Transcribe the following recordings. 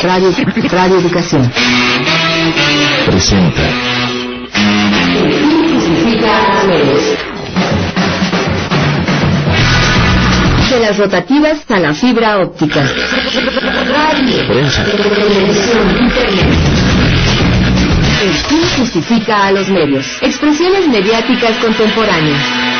Radio Educación presenta de las rotativas a la fibra óptica. Radio, prensa, televisión, internet. El fin justifica a los medios. Expresiones mediáticas contemporáneas.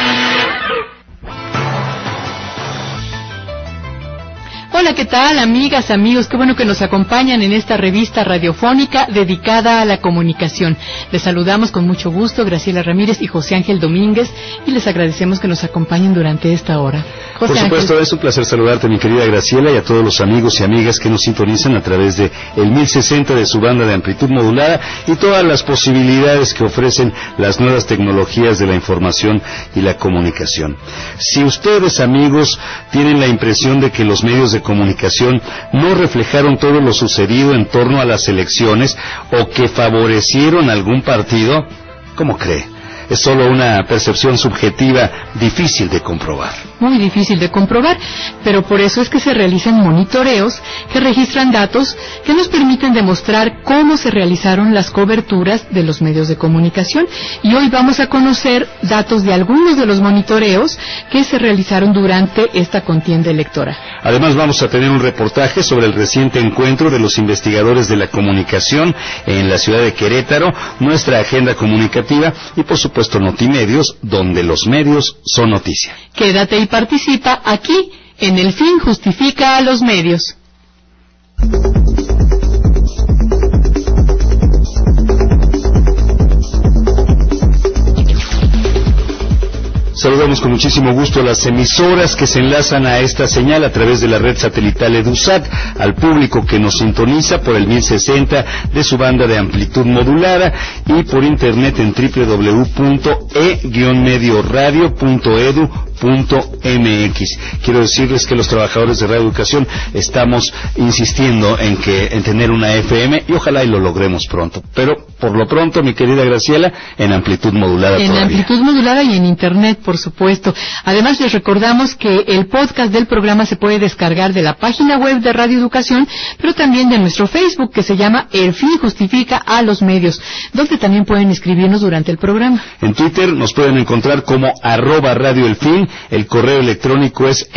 Hola, ¿qué tal, amigas, amigos? Qué bueno que nos acompañan en esta revista radiofónica dedicada a la comunicación. Les saludamos con mucho gusto Graciela Ramírez y José Ángel Domínguez y les agradecemos que nos acompañen durante esta hora. José Por supuesto, Ángel. es un placer saludarte, mi querida Graciela, y a todos los amigos y amigas que nos sintonizan a través de el 1060 de su banda de amplitud modulada y todas las posibilidades que ofrecen las nuevas tecnologías de la información y la comunicación. Si ustedes, amigos, tienen la impresión de que los medios de comunicación no reflejaron todo lo sucedido en torno a las elecciones o que favorecieron algún partido, ¿cómo cree? Es solo una percepción subjetiva difícil de comprobar. Muy difícil de comprobar, pero por eso es que se realizan monitoreos que registran datos que nos permiten demostrar cómo se realizaron las coberturas de los medios de comunicación. Y hoy vamos a conocer datos de algunos de los monitoreos que se realizaron durante esta contienda electoral. Además, vamos a tener un reportaje sobre el reciente encuentro de los investigadores de la comunicación en la ciudad de Querétaro, nuestra agenda comunicativa y, por supuesto, Notimedios, donde los medios son noticia. Quédate y participa aquí en El Fin Justifica a los Medios. Saludamos con muchísimo gusto a las emisoras que se enlazan a esta señal a través de la red satelital EduSat, al público que nos sintoniza por el 1060 de su banda de amplitud modulada y por internet en www.e-medioradio.edu.mx. Quiero decirles que los trabajadores de Radio Educación estamos insistiendo en tener una FM y ojalá y lo logremos pronto. Pero por lo pronto, mi querida Graciela, en amplitud modulada en todavía. amplitud modulada y en internet, por supuesto. Además, les recordamos que el podcast del programa se puede descargar de la página web de Radio Educación, pero también de nuestro Facebook, que se llama El Fin Justifica a los Medios, donde también pueden escribirnos durante el programa. En Twitter nos pueden encontrar como @radioelfin, el correo electrónico es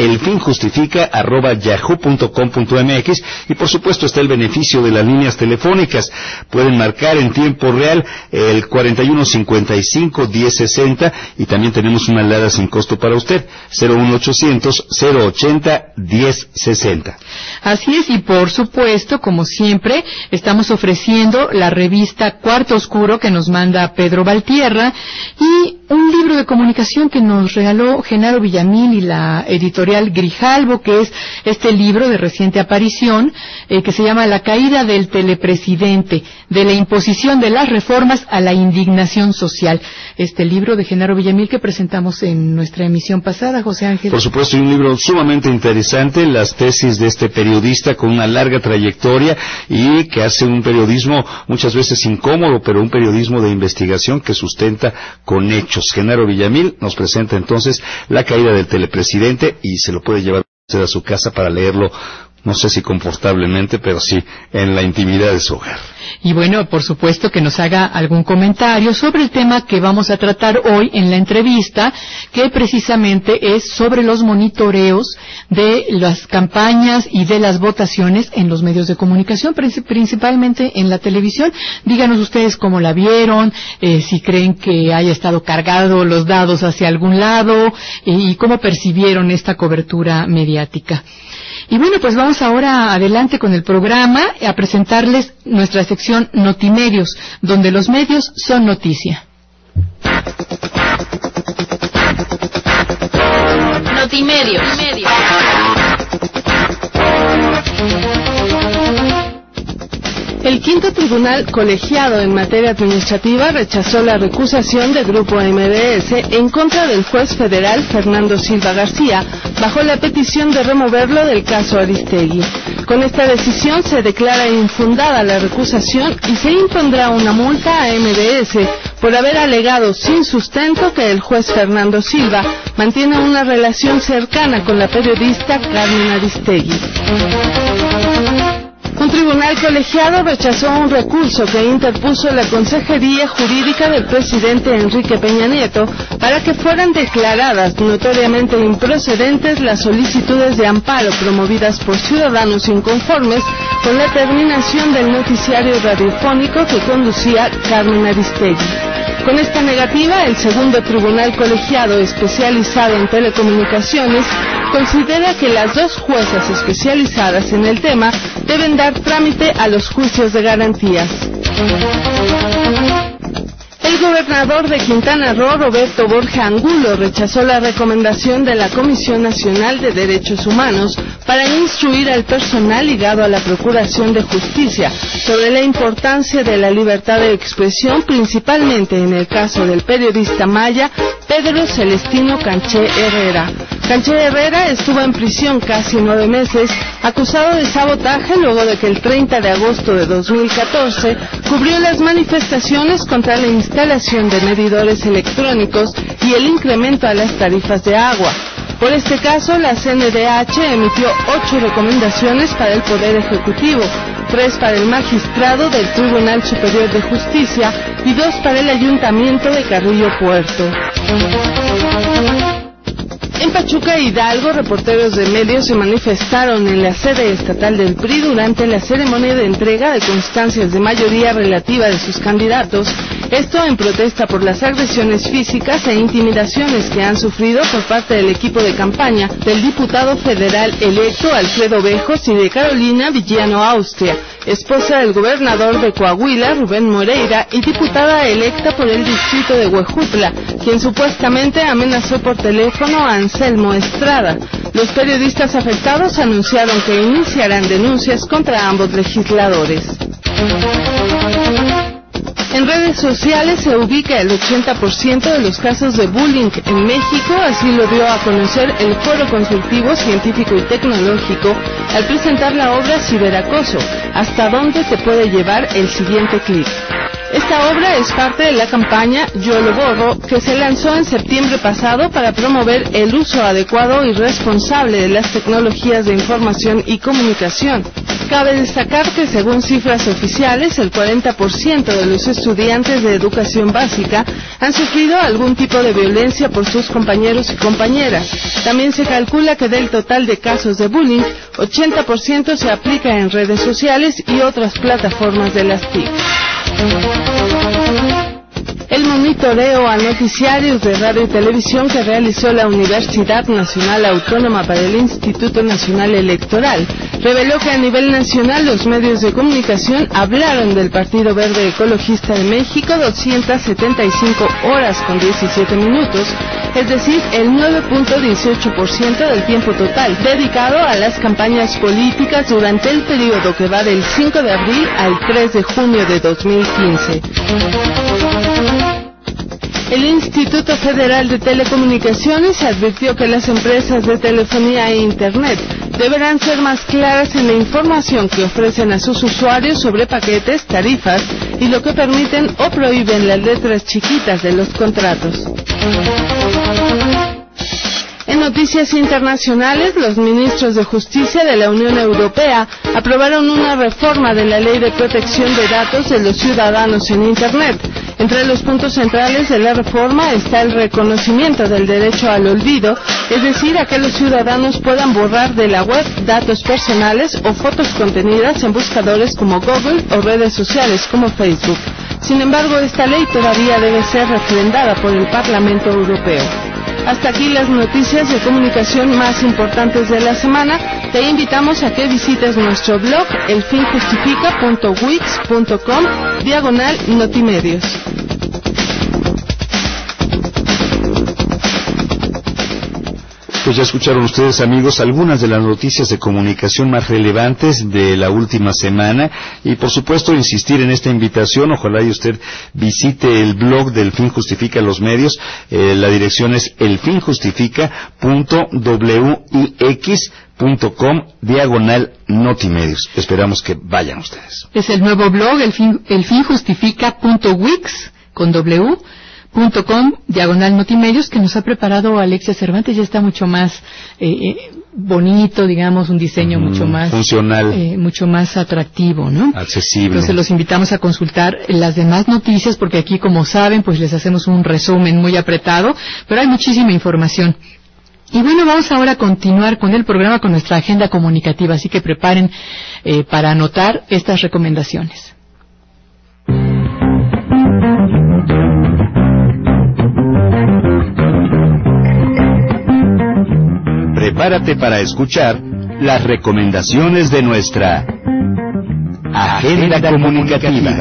elfinjustifica@yahoo.com.mx y por supuesto está el beneficio de las líneas telefónicas. Pueden marcar en tiempo real el 4155-1060 y también tenemos una alada sin costo para usted, 01800-080-1060. Así es, y por supuesto, como siempre, estamos ofreciendo la revista Cuarto Oscuro que nos manda Pedro Valtierra y un libro de comunicación que nos regaló Genaro Villamil y la editorial Grijalbo, que es este libro de reciente aparición, que se llama La caída del telepresidente, de la imposición de las reformas a la indignación social. Este libro de Genaro Villamil que presentamos en nuestra emisión pasada, José Ángel. Por supuesto, y un libro sumamente interesante, las tesis de este periodista con una larga trayectoria y que hace un periodismo muchas veces incómodo, pero un periodismo de investigación que sustenta con hechos. Genaro Villamil nos presenta entonces La caída del telepresidente y se lo puede llevar usted a su casa para leerlo, no sé si confortablemente, pero sí en la intimidad de su hogar. Y bueno, por supuesto que nos haga algún comentario sobre el tema que vamos a tratar hoy en la entrevista, que precisamente es sobre los monitoreos de las campañas y de las votaciones en los medios de comunicación, principalmente en la televisión. Díganos ustedes cómo la vieron, si creen que haya estado cargado los dados hacia algún lado y cómo percibieron esta cobertura mediática. Y bueno, pues vamos ahora adelante con el programa a presentarles nuestra sección Notimedios, donde los medios son noticia. Notimedios. El quinto tribunal colegiado en materia administrativa rechazó la recusación del Grupo MBS en contra del juez federal Fernando Silva García, bajo la petición de removerlo del caso Aristegui. Con esta decisión se declara infundada la recusación y se impondrá una multa a MBS por haber alegado sin sustento que el juez Fernando Silva mantiene una relación cercana con la periodista Carmen Aristegui. Un tribunal colegiado rechazó un recurso que interpuso la Consejería Jurídica del presidente Enrique Peña Nieto para que fueran declaradas notoriamente improcedentes las solicitudes de amparo promovidas por ciudadanos inconformes con la terminación del noticiario radiofónico que conducía Carmen Aristegui. Con esta negativa, el segundo tribunal colegiado especializado en telecomunicaciones considera que las dos juezas especializadas en el tema deben dar trámite a los juicios de garantías. El gobernador de Quintana Roo, Roberto Borja Angulo, rechazó la recomendación de la Comisión Nacional de Derechos Humanos para instruir al personal ligado a la Procuración de Justicia sobre la importancia de la libertad de expresión, principalmente en el caso del periodista maya Pedro Celestino Canché Herrera. Canché Herrera estuvo en prisión casi 9 meses, acusado de sabotaje luego de que el 30 de agosto de 2014 cubrió las manifestaciones contra la instalación de medidores electrónicos y el incremento a las tarifas de agua. Por este caso, la CNDH emitió 8 recomendaciones para el Poder Ejecutivo, 3 para el magistrado del Tribunal Superior de Justicia y 2 para el Ayuntamiento de Carrillo Puerto. En Pachuca, Hidalgo, reporteros de medios se manifestaron en la sede estatal del PRI durante la ceremonia de entrega de constancias de mayoría relativa de sus candidatos, esto en protesta por las agresiones físicas e intimidaciones que han sufrido por parte del equipo de campaña del diputado federal electo Alfredo Bejos y de Carolina Villano Austria, esposa del gobernador de Coahuila, Rubén Moreira, y diputada electa por el distrito de Huejutla, quien supuestamente amenazó por teléfono a Anselmo Estrada. Los periodistas afectados anunciaron que iniciarán denuncias contra ambos legisladores. En redes sociales se ubica el 80% de los casos de bullying en México, así lo dio a conocer el Foro Consultivo Científico y Tecnológico al presentar la obra Ciberacoso, ¿hasta dónde te puede llevar el siguiente clic? Esta obra es parte de la campaña Yo lo borro, que se lanzó en septiembre pasado para promover el uso adecuado y responsable de las tecnologías de información y comunicación. Cabe destacar que según cifras oficiales, el 40% de los estudiantes de educación básica han sufrido algún tipo de violencia por sus compañeros y compañeras. También se calcula que del total de casos de bullying, 80% se aplica en redes sociales y otras plataformas de las TIC. El monitoreo a noticiarios de radio y televisión que realizó la Universidad Nacional Autónoma para el Instituto Nacional Electoral reveló que a nivel nacional los medios de comunicación hablaron del Partido Verde Ecologista de México 275 horas con 17 minutos, es decir, el 9.18% del tiempo total dedicado a las campañas políticas durante el periodo que va del 5 de abril al 3 de junio de 2015. El Instituto Federal de Telecomunicaciones advirtió que las empresas de telefonía e Internet deberán ser más claras en la información que ofrecen a sus usuarios sobre paquetes, tarifas y lo que permiten o prohíben las letras chiquitas de los contratos. En noticias internacionales, los ministros de Justicia de la Unión Europea aprobaron una reforma de la Ley de Protección de Datos de los Ciudadanos en Internet. Entre los puntos centrales de la reforma está el reconocimiento del derecho al olvido, es decir, a que los ciudadanos puedan borrar de la web datos personales o fotos contenidas en buscadores como Google o redes sociales como Facebook. Sin embargo, esta ley todavía debe ser refrendada por el Parlamento Europeo. Hasta aquí las noticias de comunicación más importantes de la semana. Te invitamos a que visites nuestro blog elfinjustifica.wix.com/notimedios. Pues ya escucharon ustedes, amigos, algunas de las noticias de comunicación más relevantes de la última semana y, por supuesto, insistir en esta invitación. Ojalá y usted visite el blog del Fin Justifica los Medios. La dirección es elfinjustifica.wix.com/notimedios. Esperamos que vayan ustedes. Es el nuevo blog, elfinjustifica.wix.com/notimedios, que nos ha preparado Alexia Cervantes. Ya está mucho más bonito, digamos, un diseño mucho más funcional, mucho más atractivo, ¿no? Accesible. Entonces los invitamos a consultar las demás noticias, porque aquí, como saben, pues les hacemos un resumen muy apretado, pero hay muchísima información. Y bueno, vamos ahora a continuar con el programa, con nuestra agenda comunicativa, así que preparen para anotar estas recomendaciones. Prepárate para escuchar las recomendaciones de nuestra agenda comunicativa.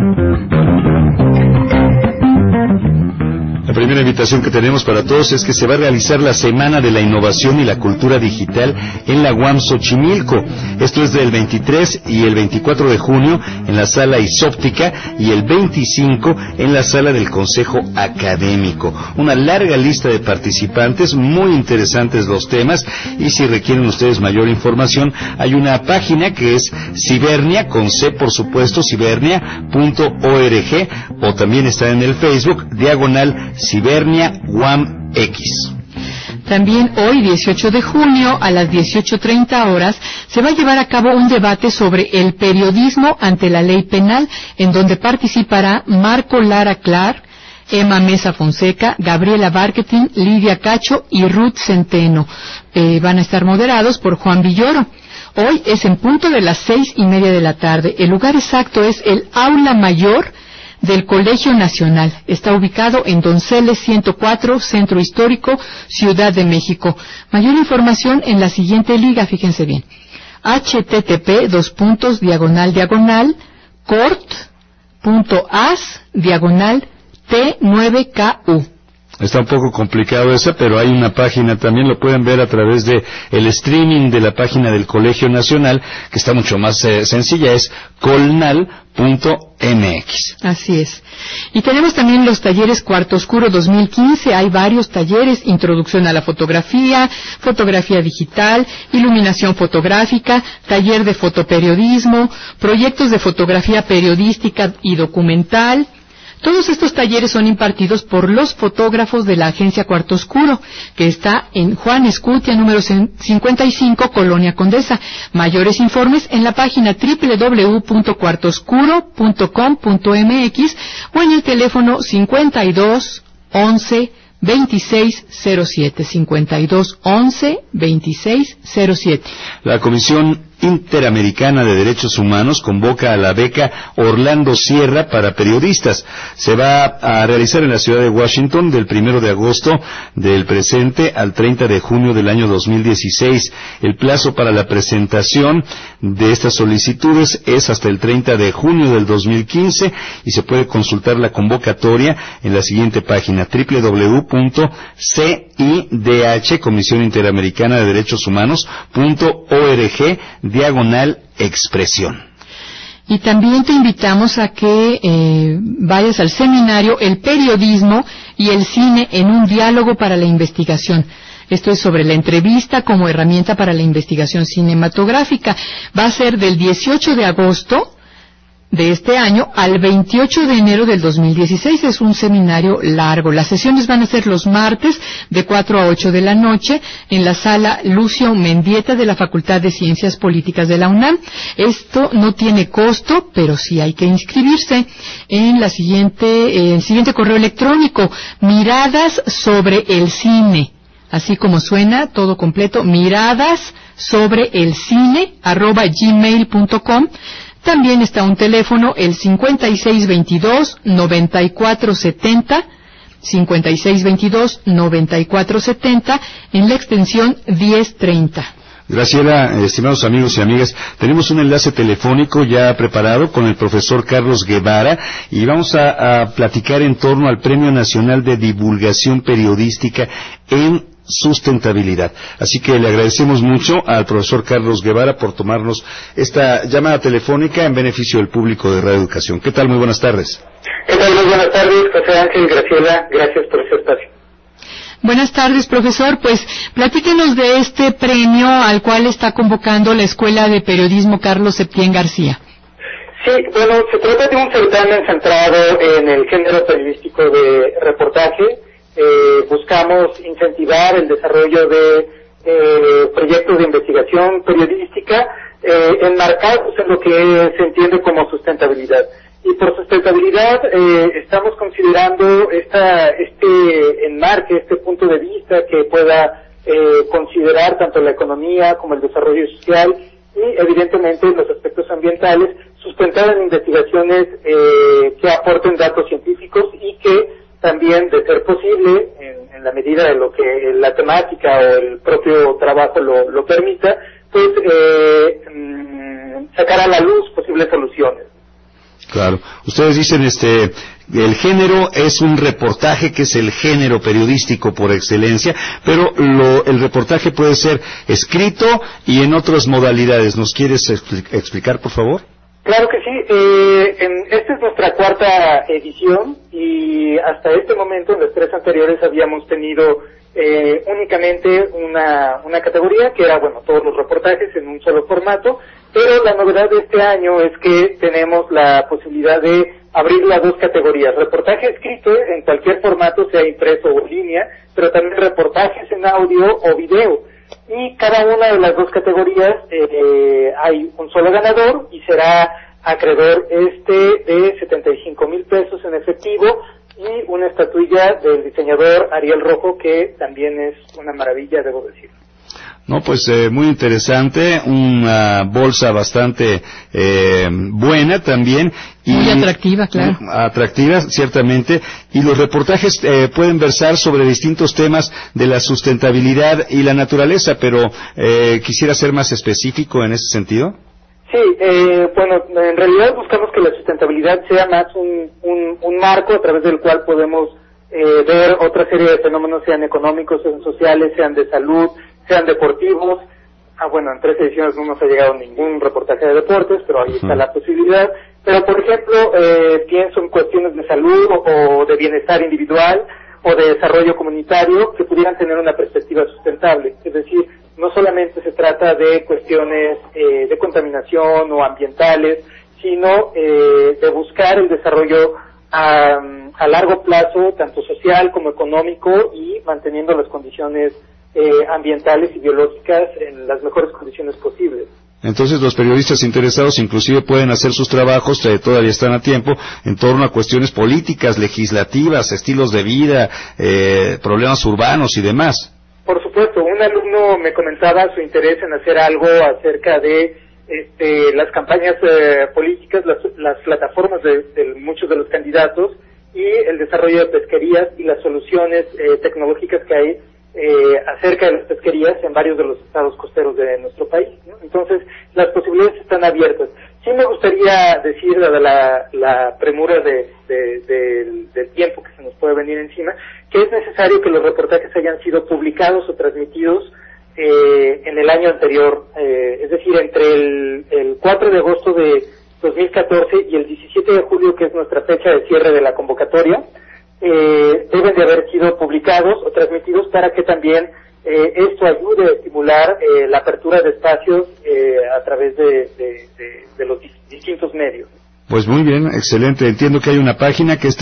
La primera invitación que tenemos para todos es que se va a realizar la Semana de la Innovación y la Cultura Digital en la UAM Xochimilco. Esto es del 23 y el 24 de junio en la Sala Isóptica y el 25 en la Sala del Consejo Académico. Una larga lista de participantes, muy interesantes los temas, y si requieren ustedes mayor información, hay una página que es Cibernia, con C por supuesto, cibernia.org, o también está en el Facebook, /Cibernia UAM X. También hoy, 18 de junio, a las 18:30 horas, se va a llevar a cabo un debate sobre el periodismo ante la ley penal, en donde participará Marco Lara Clark, Emma Mesa Fonseca, Gabriela Barquetín, Lidia Cacho y Ruth Centeno. Van a estar moderados por Juan Villoro. Hoy es en punto de las 6:30 de la tarde. El lugar exacto es el Aula Mayor del Colegio Nacional. Está ubicado en Donceles 104, Centro Histórico, Ciudad de México. Mayor información en la siguiente liga, fíjense bien. http://cort.as/T9KU. Está un poco complicado esa, pero hay una página, también lo pueden ver a través de el streaming de la página del Colegio Nacional, que está mucho más sencilla, es colnal.mx. Así es. Y tenemos también los talleres Cuarto Oscuro 2015, hay varios talleres: introducción a la fotografía, fotografía digital, iluminación fotográfica, taller de fotoperiodismo, proyectos de fotografía periodística y documental. Todos estos talleres son impartidos por los fotógrafos de la agencia Cuarto Oscuro, que está en Juan Escutia, número 55, Colonia Condesa. Mayores informes en la página www.cuartoscuro.com.mx o en el teléfono 52 11 2607, 52 11 2607. La Comisión Interamericana de Derechos Humanos convoca a la beca Orlando Sierra para periodistas. Se va a realizar en la ciudad de Washington del 1 de agosto del presente al 30 de junio del año 2016. El plazo para la presentación de estas solicitudes es hasta el 30 de junio del 2015 y se puede consultar la convocatoria en la siguiente página: www.CIDH, Comisión Interamericana de Derechos Humanos.org /expresión. Y también te invitamos a que vayas al seminario El Periodismo y el Cine en un diálogo para la investigación. Esto es sobre la entrevista como herramienta para la investigación cinematográfica. Va a ser del 18 de agosto de este año al 28 de enero del 2016. Es un seminario largo. Las sesiones van a ser los martes de 4 a 8 de la noche en la sala Lucio Mendieta de la Facultad de Ciencias Políticas de la UNAM. Esto no tiene costo, pero sí hay que inscribirse en el siguiente correo electrónico: miradas sobre el cine, así como suena, todo completo, miradas sobre el cine @gmail.com. También está un teléfono, el 5622-9470, 5622-9470, en la extensión 1030. Graciela, estimados amigos y amigas, tenemos un enlace telefónico ya preparado con el profesor Carlos Guevara y vamos a platicar en torno al Premio Nacional de Divulgación Periodística en Sustentabilidad. Así que le agradecemos mucho al profesor Carlos Guevara por tomarnos esta llamada telefónica en beneficio del público de Radio Educación. ¿Qué tal? Muy buenas tardes. ¿Qué tal? Muy buenas tardes, José Ángel, Graciela, gracias por este espacio. Buenas tardes, profesor. Pues platíquenos de este premio al cual está convocando la Escuela de Periodismo Carlos Septién García. Sí, bueno, se trata de un certamen centrado en el género periodístico de reportaje. Buscamos incentivar el desarrollo de proyectos de investigación periodística enmarcados en lo que se entiende como sustentabilidad. Y por sustentabilidad estamos considerando este enmarque, este punto de vista que pueda considerar tanto la economía como el desarrollo social y evidentemente los aspectos ambientales, sustentado en investigaciones que aporten datos científicos y que también, de ser posible, en la medida de lo que la temática o el propio trabajo lo permita, pues sacar a la luz posibles soluciones. Claro. Ustedes dicen, el género es un reportaje que es el género periodístico por excelencia, pero el reportaje puede ser escrito y en otras modalidades. ¿Nos quieres explicar, por favor? Claro que sí. Esta es nuestra cuarta edición y hasta este momento, en las tres anteriores, habíamos tenido únicamente una categoría que era, todos los reportajes en un solo formato, pero la novedad de este año es que tenemos la posibilidad de abrirlo a dos categorías: reportaje escrito en cualquier formato, sea impreso o en línea, pero también reportajes en audio o video. Y cada una de las dos categorías hay un solo ganador y será acreedor de 75,000 pesos en efectivo y una estatuilla del diseñador Ariel Rojo, que también es una maravilla, debo decir. No, pues muy interesante, una bolsa bastante buena también. Y muy atractiva, claro. Atractiva, ciertamente. Y los reportajes pueden versar sobre distintos temas de la sustentabilidad y la naturaleza, pero quisiera ser más específico en ese sentido. Sí, en realidad buscamos que la sustentabilidad sea más un marco a través del cual podemos ver otra serie de fenómenos, sean económicos, sean sociales, sean de salud, sean deportivos. En 3 ediciones no nos ha llegado ningún reportaje de deportes, pero ahí está la posibilidad. Pero, por ejemplo, pienso en cuestiones de salud o de bienestar individual o de desarrollo comunitario que pudieran tener una perspectiva sustentable. Es decir, no solamente se trata de cuestiones de contaminación o ambientales, sino de buscar el desarrollo a largo plazo, tanto social como económico, y manteniendo las condiciones ambientales y biológicas en las mejores condiciones posibles. Entonces los periodistas interesados inclusive pueden hacer sus trabajos, todavía están a tiempo, en torno a cuestiones políticas, legislativas, estilos de vida, problemas urbanos y demás. Por supuesto, un alumno me comentaba su interés en hacer algo acerca de las campañas políticas, las plataformas de muchos de los candidatos y el desarrollo de pesquerías y las soluciones tecnológicas que hay acerca de las pesquerías en varios de los estados costeros de nuestro país, ¿no? Entonces, las posibilidades están abiertas. Sí me gustaría decir, dada la premura del tiempo que se nos puede venir encima, que es necesario que los reportajes hayan sido publicados o transmitidos en el año anterior, es decir, entre el 4 de agosto de 2014 y el 17 de julio, que es nuestra fecha de cierre de la convocatoria. Deben de haber sido publicados o transmitidos para que también esto ayude a estimular la apertura de espacios a través de los distintos medios. Pues muy bien, excelente. Entiendo que hay una página que es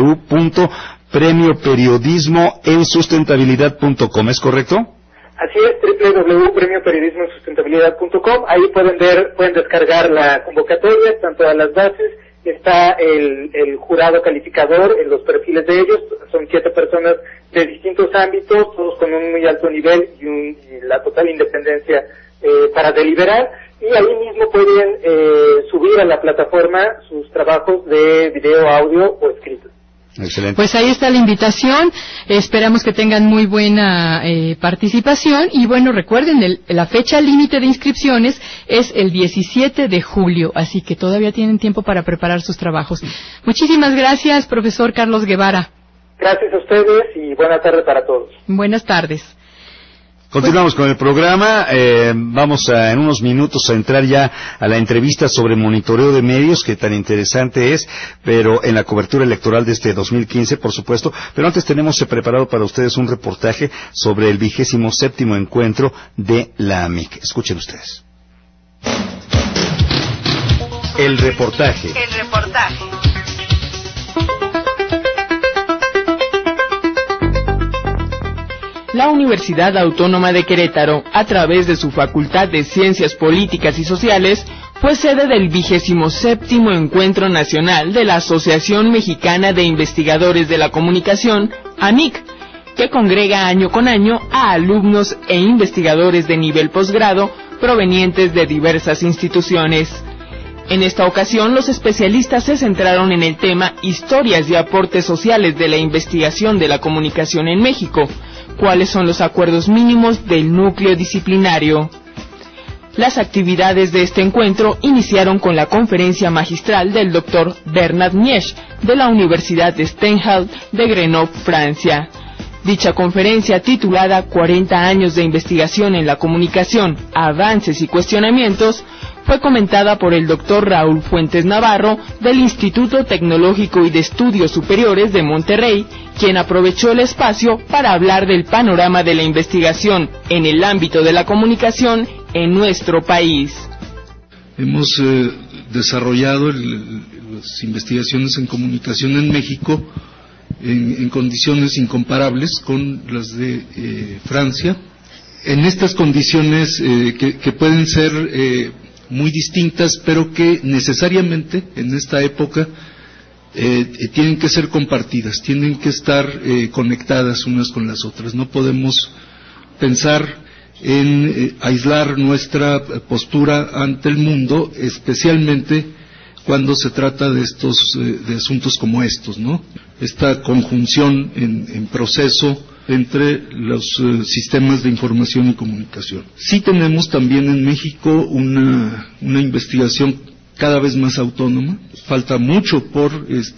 www.premioperiodismoensustentabilidad.com, ¿es correcto? Así es, www.premioperiodismoensustentabilidad.com. Ahí pueden descargar la convocatoria, tanto a las bases. Está el jurado calificador en los perfiles de ellos. Son 7 personas de distintos ámbitos, todos con un muy alto nivel y la total independencia para deliberar. Y ahí mismo pueden subir a la plataforma sus trabajos de video, audio o escritos. Excelente. Pues ahí está la invitación. Esperamos que tengan muy buena participación. Y bueno, recuerden, la fecha límite de inscripciones es el 17 de julio, así que todavía tienen tiempo para preparar sus trabajos. Muchísimas gracias, profesor Carlos Guevara. Gracias a ustedes y buena tarde para todos. Buenas tardes. Continuamos con el programa. Vamos en unos minutos a entrar ya a la entrevista sobre monitoreo de medios, que tan interesante es, pero en la cobertura electoral de este 2015, por supuesto. Pero antes tenemos preparado para ustedes un reportaje sobre el 27º encuentro de la AMIC. Escuchen ustedes. El reportaje. La Universidad Autónoma de Querétaro, a través de su Facultad de Ciencias Políticas y Sociales, fue sede del 27º Encuentro Nacional de la Asociación Mexicana de Investigadores de la Comunicación, AMIC, que congrega año con año a alumnos e investigadores de nivel posgrado provenientes de diversas instituciones. En esta ocasión, los especialistas se centraron en el tema Historias y aportes sociales de la investigación de la comunicación en México. ¿Cuáles son los acuerdos mínimos del núcleo disciplinario? Las actividades de este encuentro iniciaron con la conferencia magistral del Dr. Bernard Miech, de la Universidad de Stendhal de Grenoble, Francia. Dicha conferencia, titulada 40 años de investigación en la comunicación, avances y cuestionamientos, fue comentada por el Dr. Raúl Fuentes Navarro, del Instituto Tecnológico y de Estudios Superiores de Monterrey, quien aprovechó el espacio para hablar del panorama de la investigación en el ámbito de la comunicación en nuestro país. Hemos desarrollado las investigaciones en comunicación en México en condiciones incomparables con las de Francia. En estas condiciones que pueden ser muy distintas, pero que necesariamente en esta época tienen que ser compartidas, tienen que estar conectadas unas con las otras. No podemos pensar en aislar nuestra postura ante el mundo, especialmente cuando se trata de de asuntos como estos, ¿no? Esta conjunción en proceso entre los sistemas de información y comunicación. Sí tenemos también en México una investigación cada vez más autónoma. Falta mucho por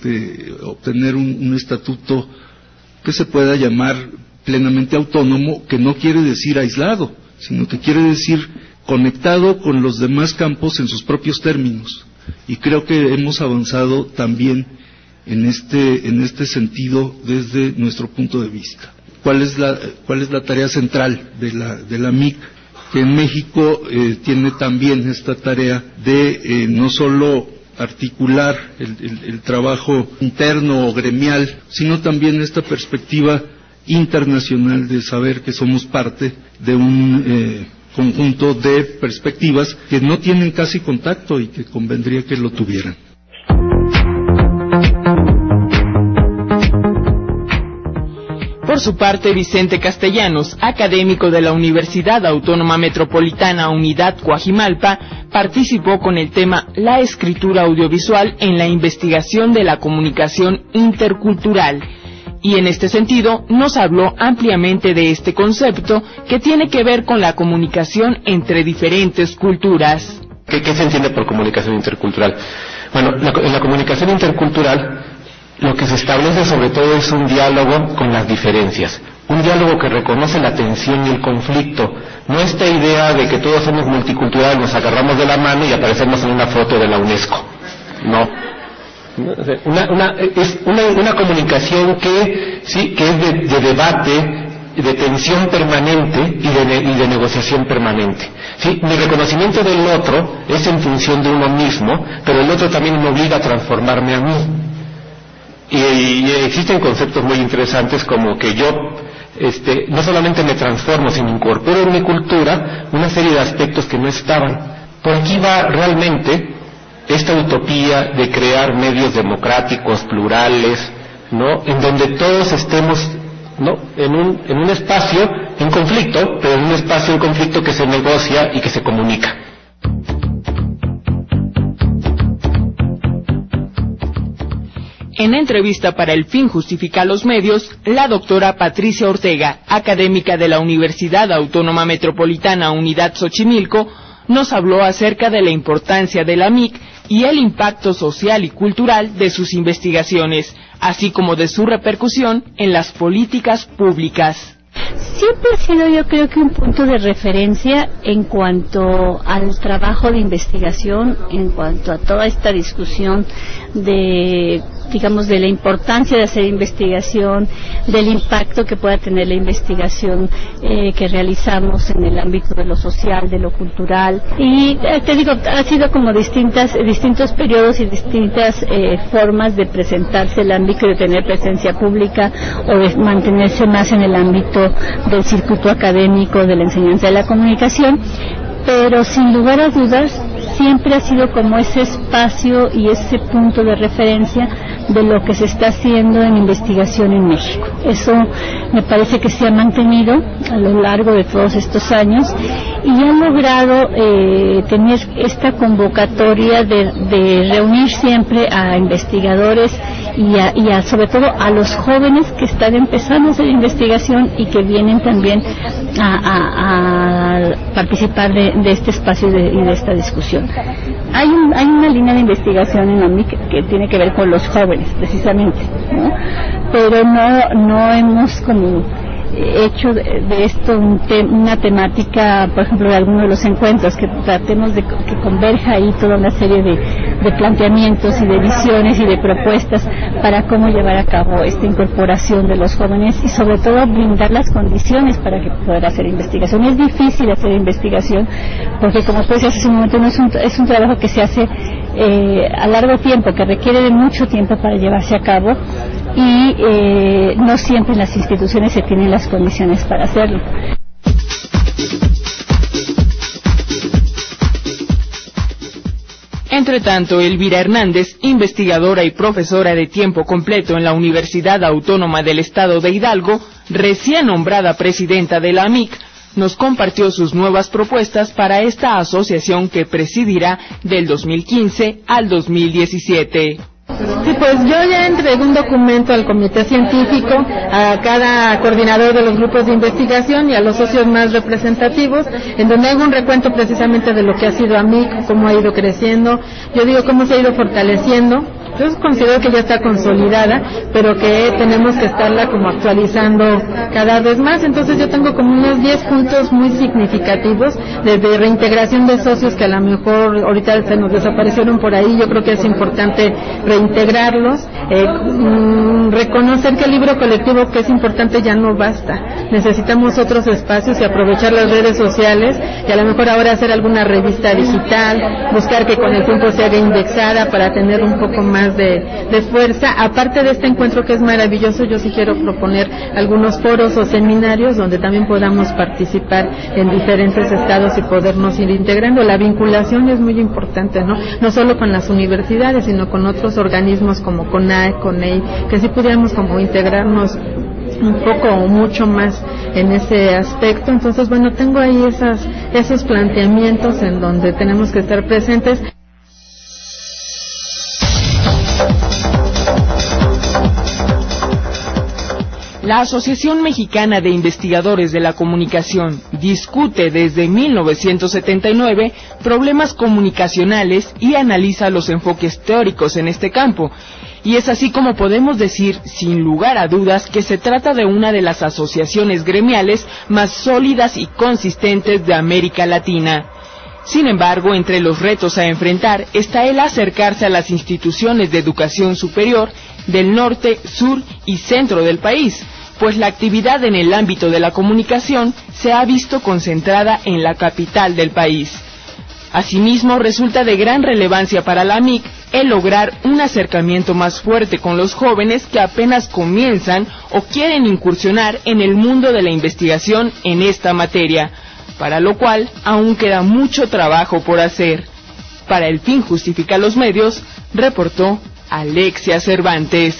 obtener un estatuto que se pueda llamar plenamente autónomo, que no quiere decir aislado, sino que quiere decir conectado con los demás campos en sus propios términos. Y creo que hemos avanzado también en este sentido desde nuestro punto de vista. ¿Cuál es la tarea central de la MIC? Que en México tiene también esta tarea de no solo articular el trabajo interno o gremial, sino también esta perspectiva internacional de saber que somos parte de un conjunto de perspectivas que no tienen casi contacto y que convendría que lo tuvieran. Por su parte, Vicente Castellanos, académico de la Universidad Autónoma Metropolitana Unidad Coajimalpa, participó con el tema La escritura audiovisual en la investigación de la comunicación intercultural. Y en este sentido nos habló ampliamente de este concepto que tiene que ver con la comunicación entre diferentes culturas. ¿Qué se entiende por comunicación intercultural? Bueno, en la comunicación intercultural lo que se establece sobre todo es un diálogo con las diferencias, un diálogo que reconoce la tensión y el conflicto, no esta idea de que todos somos multiculturales, nos agarramos de la mano y aparecemos en una foto de la UNESCO, no. Es una comunicación que es de debate, de tensión permanente y de negociación permanente. ¿Sí? Mi reconocimiento del otro es en función de uno mismo, pero el otro también me obliga a transformarme a mí. Y existen conceptos muy interesantes como que yo no solamente me transformo, sino incorporo en mi cultura una serie de aspectos que no estaban. Por aquí va realmente esta utopía de crear medios democráticos, plurales, ¿no? En donde todos estemos, ¿no? en un espacio en conflicto, pero en un espacio en conflicto que se negocia y que se comunica. En entrevista para El Fin Justifica los Medios, la doctora Patricia Ortega, académica de la Universidad Autónoma Metropolitana Unidad Xochimilco, nos habló acerca de la importancia de la MIC y el impacto social y cultural de sus investigaciones, así como de su repercusión en las políticas públicas. Siempre ha sido, yo creo que un punto de referencia en cuanto al trabajo de investigación, en cuanto a toda esta discusión de digamos, de la importancia de hacer investigación, del impacto que pueda tener la investigación que realizamos en el ámbito de lo social, de lo cultural. Y te digo, ha sido como distintos periodos y distintas formas de presentarse el ámbito, de tener presencia pública o de mantenerse más en el ámbito del circuito académico, de la enseñanza de la comunicación, pero sin lugar a dudas siempre ha sido como ese espacio y ese punto de referencia de lo que se está haciendo en investigación en México. Eso me parece que se ha mantenido a lo largo de todos estos años y ha logrado tener esta convocatoria de reunir siempre a investigadores y sobre todo a los jóvenes que están empezando a hacer investigación y que vienen también a participar de este espacio y de esta discusión. Hay una línea de investigación en la MIC que tiene que ver con los jóvenes, precisamente, ¿no? Pero no hemos como hecho de esto una temática, por ejemplo, de alguno de los encuentros, que tratemos de que converja ahí toda una serie de planteamientos y de visiones y de propuestas para cómo llevar a cabo esta incorporación de los jóvenes y sobre todo brindar las condiciones para que puedan hacer investigación. Es difícil hacer investigación porque, como tú decías hace un momento, es un trabajo que se hace a largo tiempo, que requiere de mucho tiempo para llevarse a cabo y no siempre en las instituciones se tienen las condiciones para hacerlo. Entre tanto, Elvira Hernández, investigadora y profesora de tiempo completo en la Universidad Autónoma del Estado de Hidalgo, recién nombrada presidenta de la AMIC, nos compartió sus nuevas propuestas para esta asociación que presidirá del 2015 al 2017. Sí, pues yo ya entregué un documento al comité científico, a cada coordinador de los grupos de investigación y a los socios más representativos, en donde hago un recuento precisamente de lo que ha sido AMIC, cómo ha ido creciendo, yo digo cómo se ha ido fortaleciendo. Yo considero que ya está consolidada, pero que tenemos que estarla como actualizando cada vez más. Entonces yo tengo como unos 10 puntos muy significativos, desde reintegración de socios que a lo mejor ahorita se nos desaparecieron por ahí. Yo creo que es importante reintegrarlos, reconocer que el libro colectivo, que es importante, ya no basta. Necesitamos otros espacios y aprovechar las redes sociales y a lo mejor ahora hacer alguna revista digital, buscar que con el tiempo se haga indexada para tener un poco más de fuerza. Aparte de este encuentro que es maravilloso, yo sí quiero proponer algunos foros o seminarios donde también podamos participar en diferentes estados y podernos ir integrando. La vinculación es muy importante, no solo con las universidades, sino con otros organismos como CONAE, CONEI, que sí pudiéramos como integrarnos un poco o mucho más en ese aspecto. Entonces, bueno, tengo ahí esos planteamientos en donde tenemos que estar presentes. La Asociación Mexicana de Investigadores de la Comunicación discute desde 1979 problemas comunicacionales y analiza los enfoques teóricos en este campo. Y es así como podemos decir, sin lugar a dudas, que se trata de una de las asociaciones gremiales más sólidas y consistentes de América Latina. Sin embargo, entre los retos a enfrentar está el acercarse a las instituciones de educación superior del norte, sur y centro del país, pues la actividad en el ámbito de la comunicación se ha visto concentrada en la capital del país. Asimismo, resulta de gran relevancia para la AMIC el lograr un acercamiento más fuerte con los jóvenes que apenas comienzan o quieren incursionar en el mundo de la investigación en esta materia, para lo cual aún queda mucho trabajo por hacer. Para El Fin Justifica los Medios, reportó Alexia Cervantes.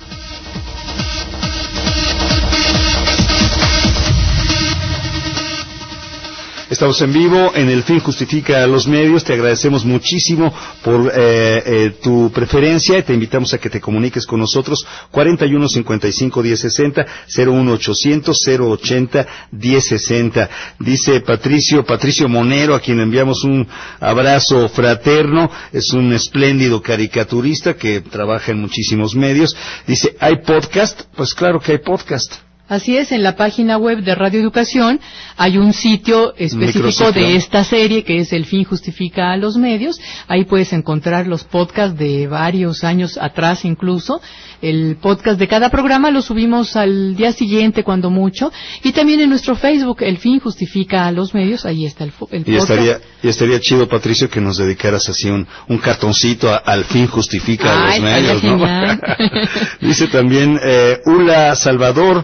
Estamos en vivo en El Fin Justifica los Medios. Te agradecemos muchísimo por tu preferencia y te invitamos a que te comuniques con nosotros. 41 55 1060 01800 080 1060. Dice Patricio Monero, a quien enviamos un abrazo fraterno. Es un espléndido caricaturista que trabaja en muchísimos medios. Dice, ¿hay podcast? Pues claro que hay podcast. Así es, en la página web de Radio Educación hay un sitio específico de esta serie que es El fin justifica a los medios. Ahí puedes encontrar los podcasts de varios años atrás incluso. El podcast de cada programa lo subimos al día siguiente cuando mucho. Y también en nuestro Facebook, El fin justifica a los medios, ahí está el podcast. Y estaría chido, Patricio, que nos dedicaras así un cartoncito al fin justifica a los medios, ¿no? Dice también Ula Salvador,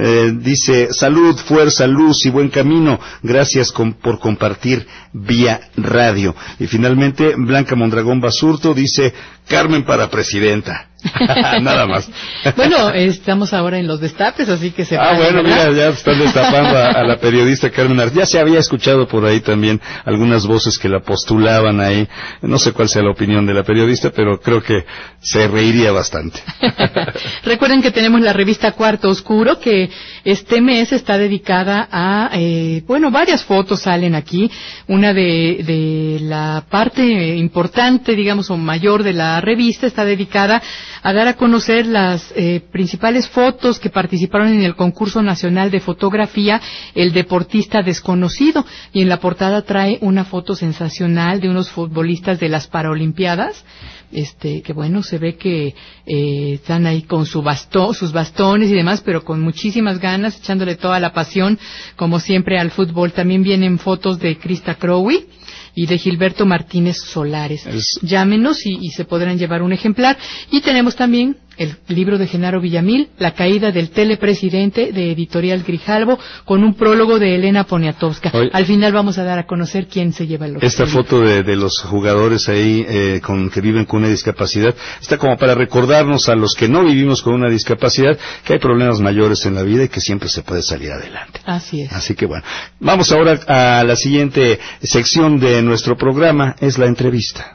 dice: salud, fuerza, luz y buen camino, gracias por compartir vía radio. Y finalmente Blanca Mondragón Basurto dice: Carmen para presidenta. Nada más. Bueno, estamos ahora en los destapes, así que se bueno, mira, ya están destapando a la periodista Carmen Arce. Ya se había escuchado por ahí también algunas voces que la postulaban ahí. No sé cuál sea la opinión de la periodista, pero creo que se reiría bastante. Recuerden que tenemos la revista Cuarto Oscuro, que este mes está dedicada a, varias fotos salen aquí. Una de la parte importante, digamos, o mayor de la revista está dedicada a dar a conocer las principales fotos que participaron en el concurso nacional de fotografía El deportista desconocido, y en la portada trae una foto sensacional de unos futbolistas de las Paralimpiadas, que bueno, se ve que están ahí con sus bastones y demás, pero con muchísimas ganas, echándole toda la pasión, como siempre, al fútbol. También vienen fotos de Krista Crowley y de Gilberto Martínez Solares. Llámenos y se podrán llevar un ejemplar. Y tenemos también el libro de Genaro Villamil, La caída del telepresidente, de Editorial Grijalvo, con un prólogo de Elena Poniatowska. Al final vamos a dar a conocer quién se lleva el otro. Esta foto de los jugadores ahí que viven con una discapacidad está como para recordarnos a los que no vivimos con una discapacidad que hay problemas mayores en la vida y que siempre se puede salir adelante. Así es. Así que bueno, vamos ahora a la siguiente sección de nuestro programa, es la entrevista.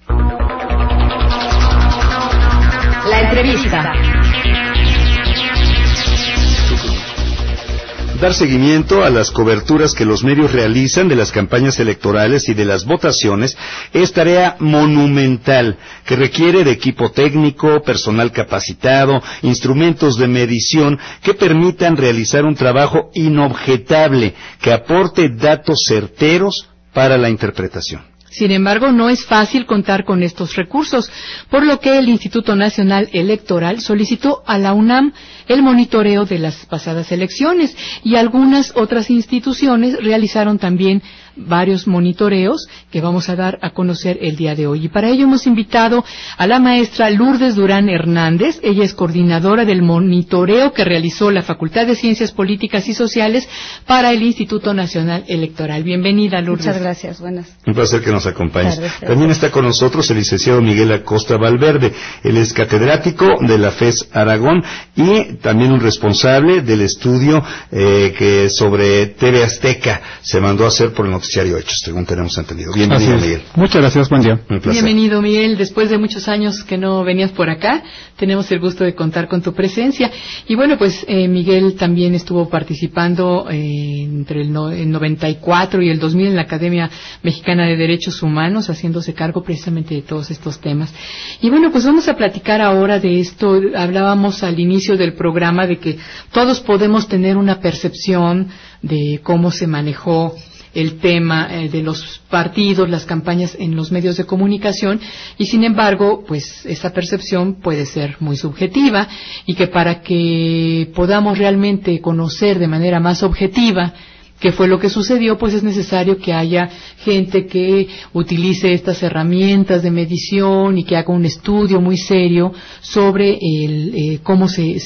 La entrevista. Dar seguimiento a las coberturas que los medios realizan de las campañas electorales y de las votaciones es tarea monumental que requiere de equipo técnico, personal capacitado, instrumentos de medición que permitan realizar un trabajo inobjetable que aporte datos certeros para la interpretación. Sin embargo, no es fácil contar con estos recursos, por lo que el Instituto Nacional Electoral solicitó a la UNAM el monitoreo de las pasadas elecciones, y algunas otras instituciones realizaron también varios monitoreos que vamos a dar a conocer el día de hoy. Y para ello hemos invitado a la maestra Lourdes Durán Hernández. Ella es coordinadora del monitoreo que realizó la Facultad de Ciencias Políticas y Sociales para el Instituto Nacional Electoral. Bienvenida, Lourdes. Muchas gracias, buenas. Un placer que nos acompañes. También está con nosotros el licenciado Miguel Acosta Valverde. Él es catedrático de la FES Aragón y también un responsable del estudio que sobre TV Azteca se mandó a hacer por el noticiario Hechos, según tenemos entendido. Bienvenido, Miguel. Muchas gracias, buen día. Bienvenido, Miguel. Después de muchos años que no venías por acá, tenemos el gusto de contar con tu presencia. Y bueno, pues Miguel también estuvo participando entre el 94 y el 2000 en la Academia Mexicana de Derechos Humanos, haciéndose cargo precisamente de todos estos temas. Y bueno, pues vamos a platicar ahora de esto. Hablábamos al inicio del programa de que todos podemos tener una percepción de cómo se manejó el tema de los partidos, las campañas en los medios de comunicación, y sin embargo, pues esa percepción puede ser muy subjetiva, y que para que podamos realmente conocer de manera más objetiva qué fue lo que sucedió, pues es necesario que haya gente que utilice estas herramientas de medición y que haga un estudio muy serio sobre cómo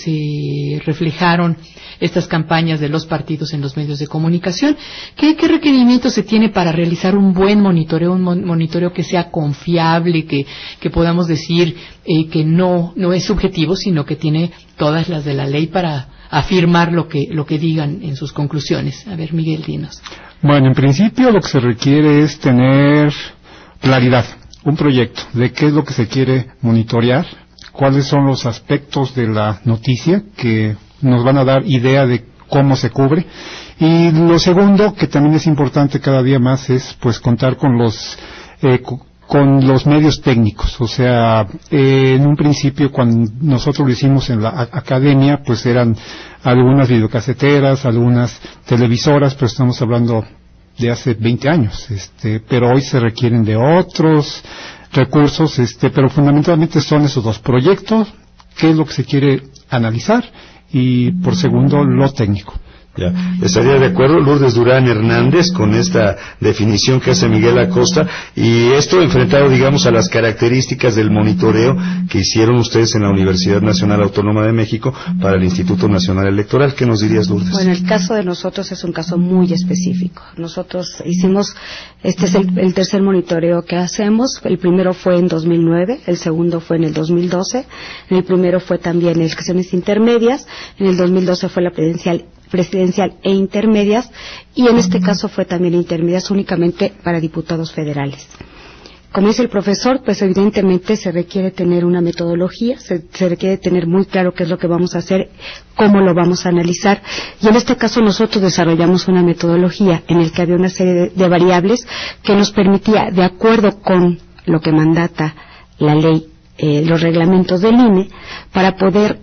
se reflejaron estas campañas de los partidos en los medios de comunicación. ¿Qué requerimientos se tiene para realizar un buen monitoreo, un monitoreo que sea confiable, que podamos decir que no es subjetivo, sino que tiene todas las de la ley para afirmar lo que digan en sus conclusiones? A ver, Miguel, dinos. Bueno, en principio lo que se requiere es tener claridad, un proyecto de qué es lo que se quiere monitorear, cuáles son los aspectos de la noticia que nos van a dar idea de cómo se cubre. Y lo segundo, que también es importante cada día más, es pues contar con los con los medios técnicos. O sea, en un principio cuando nosotros lo hicimos en la academia, pues eran algunas videocaseteras, algunas televisoras, pero estamos hablando de hace 20 años, pero hoy se requieren de otros recursos, pero fundamentalmente son esos dos proyectos, qué es lo que se quiere analizar, y por segundo, lo técnico. Ya, estaría de acuerdo Lourdes Durán Hernández con esta definición que hace Miguel Acosta, y esto enfrentado, digamos, a las características del monitoreo que hicieron ustedes en la Universidad Nacional Autónoma de México para el Instituto Nacional Electoral. ¿Qué nos dirías, Lourdes? Bueno, el caso de nosotros es un caso muy específico. Nosotros hicimos, este es el tercer monitoreo que hacemos. El primero fue en 2009, el segundo fue en el 2012, el primero fue también en elecciones intermedias, en el 2012 fue la presidencial e intermedias, y en este caso fue también intermedias únicamente para diputados federales. Como dice el profesor, pues evidentemente se requiere tener una metodología, se requiere tener muy claro qué es lo que vamos a hacer, cómo lo vamos a analizar, y en este caso nosotros desarrollamos una metodología en la que había una serie de variables que nos permitía, de acuerdo con lo que mandata la ley, los reglamentos del INE, para poder,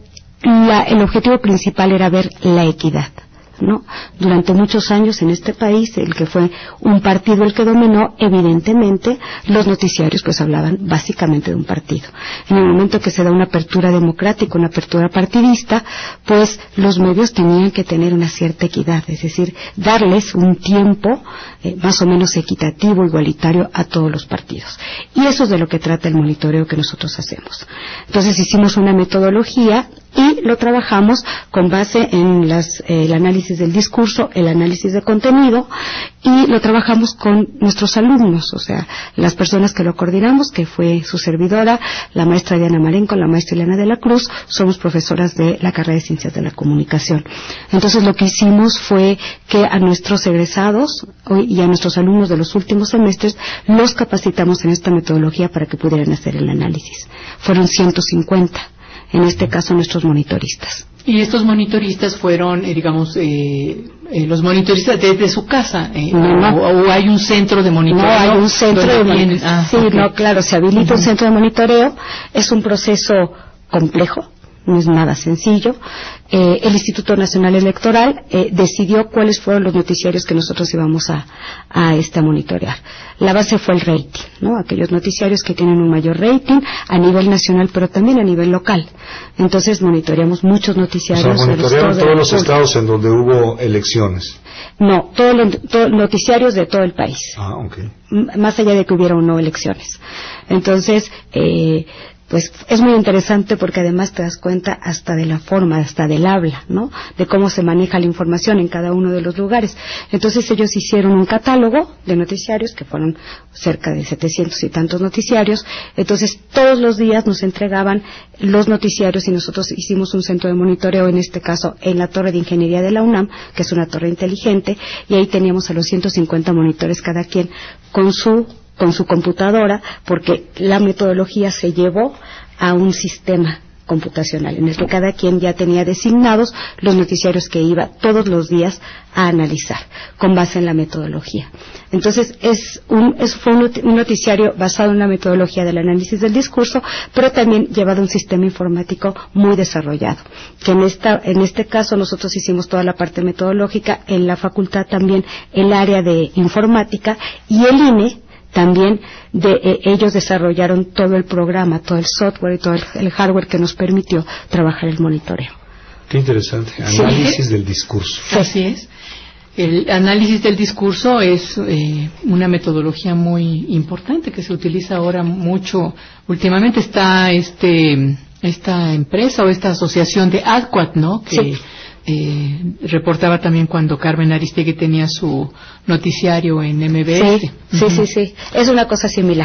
el objetivo principal era ver la equidad, ¿no? Durante muchos años en este país, el que fue un partido el que dominó, evidentemente los noticiarios pues hablaban básicamente de un partido. En el momento que se da una apertura democrática, una apertura partidista, pues los medios tenían que tener una cierta equidad, es decir, darles un tiempo más o menos equitativo, igualitario a todos los partidos. Y eso es de lo que trata el monitoreo que nosotros hacemos. Entonces hicimos una metodología y lo trabajamos con base en el análisis del discurso, el análisis de contenido, y lo trabajamos con nuestros alumnos, o sea, las personas que lo coordinamos, que fue su servidora, la maestra Diana Marenco, la maestra Ileana de la Cruz, somos profesoras de la carrera de Ciencias de la Comunicación. Entonces lo que hicimos fue que a nuestros egresados y a nuestros alumnos de los últimos semestres los capacitamos en esta metodología para que pudieran hacer el análisis. Fueron 150. En este caso nuestros monitoristas. Y estos monitoristas fueron, los monitoristas desde su casa, o hay un centro de monitoreo. No, hay un centro de monitoreo. Sí, okay. No, claro, se habilita un centro de monitoreo. Es un proceso complejo, no es nada sencillo. El Instituto Nacional Electoral decidió cuáles fueron los noticiarios que nosotros íbamos a monitorear. La base fue el rating, ¿no? Aquellos noticiarios que tienen un mayor rating a nivel nacional, pero también a nivel local. Entonces monitoreamos muchos noticiarios. O sea, monitorearon todos los estados en donde hubo elecciones. No, todos los noticiarios de todo el país. Ah, okay. Más allá de que hubiera o no elecciones. Entonces, pues es muy interesante porque además te das cuenta hasta de la forma, hasta del habla, ¿no? De cómo se maneja la información en cada uno de los lugares. Entonces ellos hicieron un catálogo de noticiarios, que fueron cerca de 700 y tantos noticiarios. Entonces todos los días nos entregaban los noticiarios y nosotros hicimos un centro de monitoreo, en este caso en la Torre de Ingeniería de la UNAM, que es una torre inteligente, y ahí teníamos a los 150 monitores cada quien con su computadora, porque la metodología se llevó a un sistema computacional en el que cada quien ya tenía designados los noticiarios que iba todos los días a analizar con base en la metodología. Entonces fue un noticiario basado en la metodología del análisis del discurso, pero también llevado a un sistema informático muy desarrollado, que en este caso nosotros hicimos toda la parte metodológica, en la facultad también el área de informática, y el INE también ellos desarrollaron todo el programa, todo el software y todo el hardware que nos permitió trabajar el monitoreo. Qué interesante, análisis del discurso. Así es. El análisis del discurso es una metodología muy importante que se utiliza ahora mucho. Últimamente está esta empresa o esta asociación de ADCUAT, ¿no? Que sí. Reportaba también cuando Carmen Aristegui tenía su noticiario en MBS. Sí. Es una cosa similar.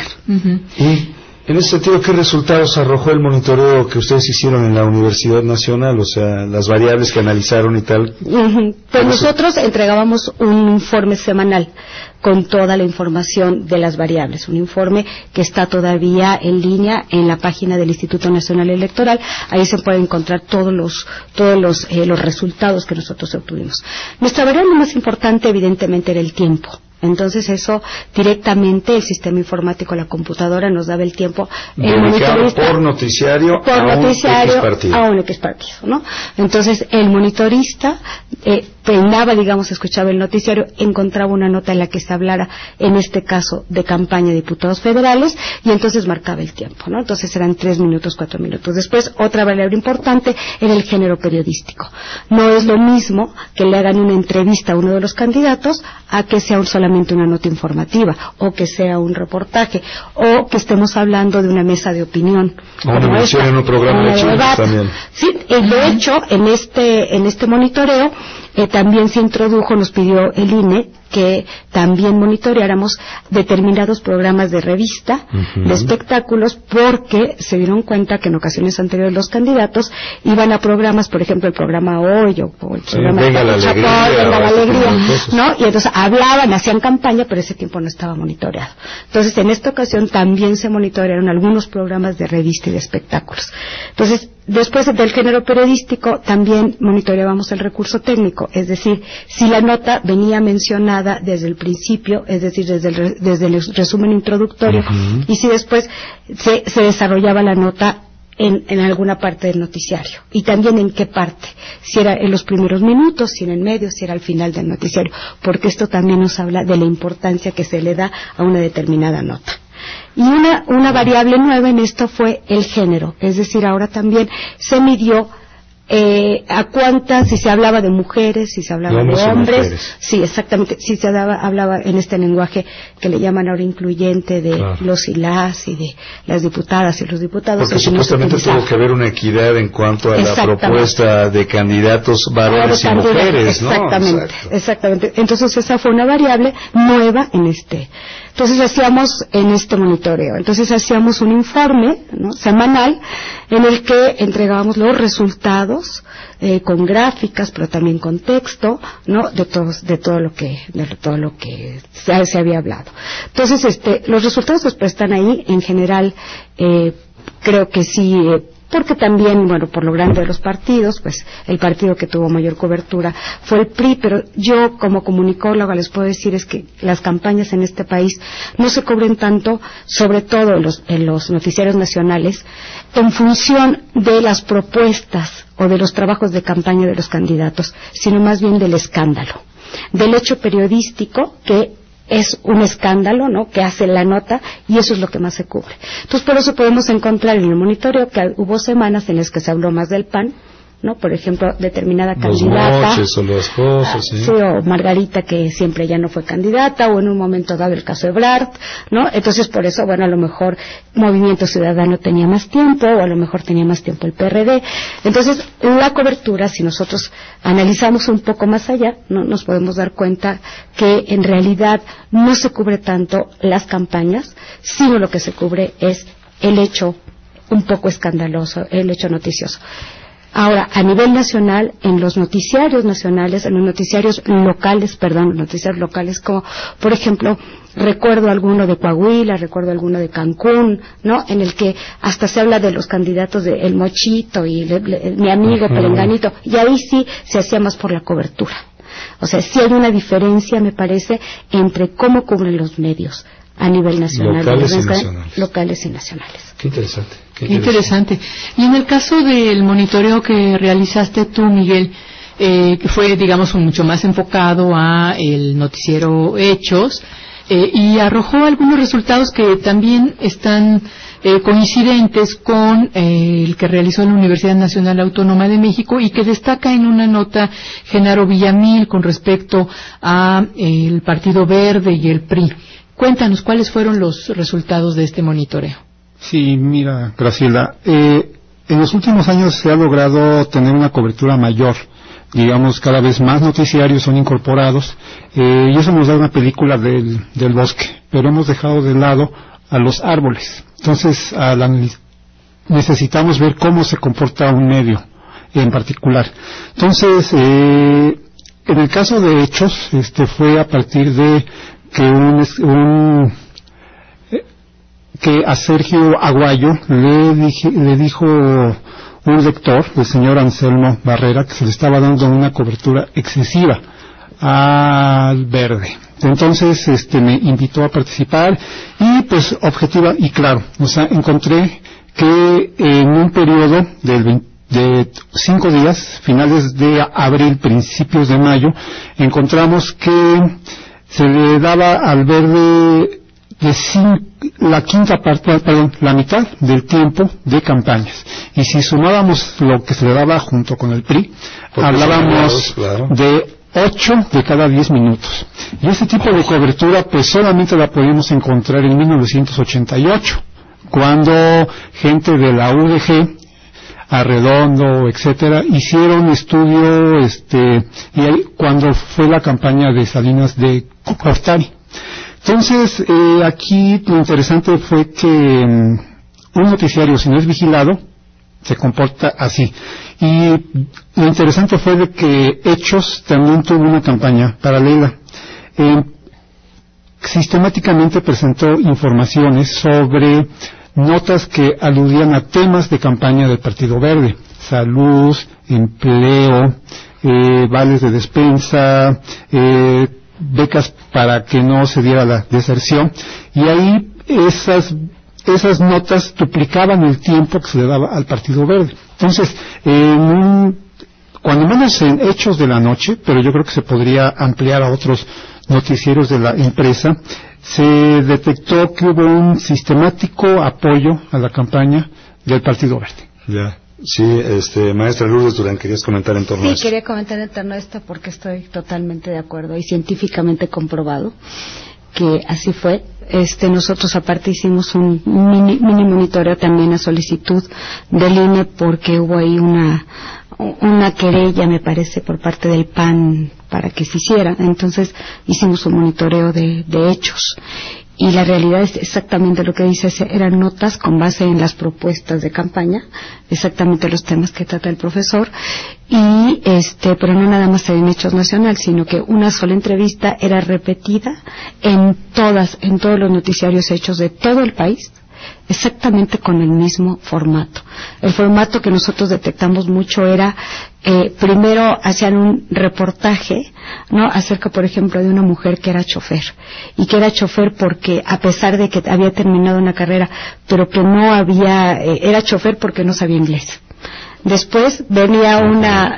Y en ese sentido, ¿qué resultados arrojó el monitoreo que ustedes hicieron en la Universidad Nacional? O sea, las variables que analizaron y tal. Pues nosotros entregábamos un informe semanal con toda la información de las variables, un informe que está todavía en línea en la página del Instituto Nacional Electoral. Ahí se pueden encontrar todos los resultados que nosotros obtuvimos. Nuestra variable más importante, evidentemente, era el tiempo Entonces eso directamente el sistema informático, la computadora nos daba el tiempo. Dedicado por noticiario a un X partido, ¿no? Entonces el monitorista escuchaba el noticiario, encontraba una nota en la que se hablara, en este caso, de campaña de diputados federales, y entonces marcaba el tiempo, ¿no? Entonces eran 3 minutos, 4 minutos. Después, otra variable importante era el género periodístico. No es lo mismo que le hagan una entrevista a uno de los candidatos a que sea solamente una nota informativa, o que sea un reportaje, o que estemos hablando de una mesa de opinión. O una mención en un programa de chismes también. Sí, de hecho, en este monitoreo, también se introdujo, nos pidió el INE que también monitoreáramos determinados programas de revista, de espectáculos, porque se dieron cuenta que en ocasiones anteriores los candidatos iban a programas, por ejemplo, el programa Hoy o el programa Venga la Alegría, ¿no? Y entonces hablaban, hacían campaña, pero ese tiempo no estaba monitoreado. Entonces, en esta ocasión también se monitorearon algunos programas de revista y de espectáculos. Entonces, después del género periodístico, también monitoreábamos el recurso técnico, es decir, si la nota venía mencionada desde el principio, es decir, desde el resumen introductorio, y si después se desarrollaba la nota en alguna parte del noticiario, y también en qué parte, si era en los primeros minutos, si era en medio, si era al final del noticiario, porque esto también nos habla de la importancia que se le da a una determinada nota. Y una variable nueva en esto fue el género, es decir, ahora también se midió a cuántas, si se hablaba de mujeres, si se hablaba de hombres, sí, exactamente, si se hablaba en este lenguaje que le llaman ahora incluyente de los y las, y de las diputadas y los diputados. Porque supuestamente tuvo que haber una equidad en cuanto a la propuesta de candidatos varones y mujeres, ¿no? Exactamente. Entonces esa fue una variable nueva en Entonces hacíamos en este monitoreo, hacíamos un informe, ¿no?, semanal, en el que entregábamos los resultados con gráficas, pero también con texto, ¿no?, de todo lo que se había hablado. Entonces los resultados después están ahí. En general creo que sí, porque también, por lo grande de los partidos, pues el partido que tuvo mayor cobertura fue el PRI, pero yo como comunicóloga les puedo decir es que las campañas en este país no se cubren tanto, sobre todo en los noticiarios nacionales, en función de las propuestas o de los trabajos de campaña de los candidatos, sino más bien del escándalo, del hecho periodístico que es un escándalo, ¿no?, que hace la nota, y eso es lo que más se cubre. Entonces, por eso podemos encontrar en el monitoreo que hubo semanas en las que se habló más del PAN, ¿no? Por ejemplo, determinada candidata. Los moches o las cosas, sí, o Margarita, que siempre ya no fue candidata, o en un momento dado el caso Ebrard, ¿no? Entonces, por eso, a lo mejor Movimiento Ciudadano tenía más tiempo, o a lo mejor tenía más tiempo el PRD. Entonces, la cobertura, si nosotros analizamos un poco más allá, ¿no?, nos podemos dar cuenta que en realidad no se cubre tanto las campañas, sino lo que se cubre es el hecho un poco escandaloso, el hecho noticioso. Ahora, a nivel nacional, en los noticiarios nacionales, en los noticiarios locales, como, por ejemplo, recuerdo alguno de Coahuila, recuerdo alguno de Cancún, ¿no?, en el que hasta se habla de los candidatos de El Mochito y mi amigo Perenganito, y ahí sí se hacía más por la cobertura. O sea, sí hay una diferencia, me parece, entre cómo cubren los medios a nivel nacional, locales y nacionales. Qué interesante. Qué interesante. Y en el caso del monitoreo que realizaste tú, Miguel, que fue, digamos, mucho más enfocado a el noticiero Hechos, y arrojó algunos resultados que también están coincidentes con el que realizó la Universidad Nacional Autónoma de México, y que destaca en una nota Genaro Villamil con respecto a el Partido Verde y el PRI. Cuéntanos, ¿cuáles fueron los resultados de este monitoreo? Sí, mira, Graciela, en los últimos años se ha logrado tener una cobertura mayor. Digamos, cada vez más noticiarios son incorporados, y eso nos da una película del bosque, pero hemos dejado de lado a los árboles. Entonces, necesitamos ver cómo se comporta un medio en particular. Entonces, en el caso de Hechos, fue a partir de que a Sergio Aguayo le dijo un lector, el señor Anselmo Barrera, que se le estaba dando una cobertura excesiva al Verde. Entonces, me invitó a participar y pues objetiva y claro, o sea, encontré que en un periodo de 5 días, finales de abril, principios de mayo, encontramos que se le daba al Verde la mitad del tiempo de campañas. Y si sumábamos lo que se le daba junto con el PRI, hablábamos de 8 de cada 10 minutos. Y ese tipo de cobertura pues solamente la podíamos encontrar en 1988, cuando gente de la UDG, Arredondo, etcétera, hicieron estudio, y ahí cuando fue la campaña de Salinas de Gortari. Entonces, aquí lo interesante fue que un noticiario, si no es vigilado, se comporta así. Y lo interesante fue de que Hechos también tuvo una campaña paralela. Sistemáticamente presentó informaciones sobre notas que aludían a temas de campaña del Partido Verde: salud, empleo, vales de despensa, becas para que no se diera la deserción, y ahí esas notas duplicaban el tiempo que se le daba al Partido Verde. Entonces, cuando menos en Hechos de la Noche, pero yo creo que se podría ampliar a otros noticieros de la empresa, se detectó que hubo un sistemático apoyo a la campaña del Partido Verde. Ya. Sí, maestra Lourdes Durán, ¿querías comentar en torno a esto? Sí, quería comentar en torno a esto porque estoy totalmente de acuerdo y científicamente comprobado que así fue. Nosotros aparte hicimos un mini monitoreo también a solicitud del INE porque hubo ahí una querella, me parece, por parte del PAN para que se hiciera. Entonces hicimos un monitoreo de hechos. Y la realidad es exactamente lo que dices, eran notas con base en las propuestas de campaña, exactamente los temas que trata el profesor, y pero no nada más en Hechos Nacional, sino que una sola entrevista era repetida en todos los noticiarios hechos de todo el país, exactamente con el mismo formato. El formato que nosotros detectamos mucho era, primero hacían un reportaje, ¿no?, acerca, por ejemplo, de una mujer que era chofer, y que era chofer porque, a pesar de que había terminado una carrera, pero que no era chofer porque no sabía inglés. Después venía una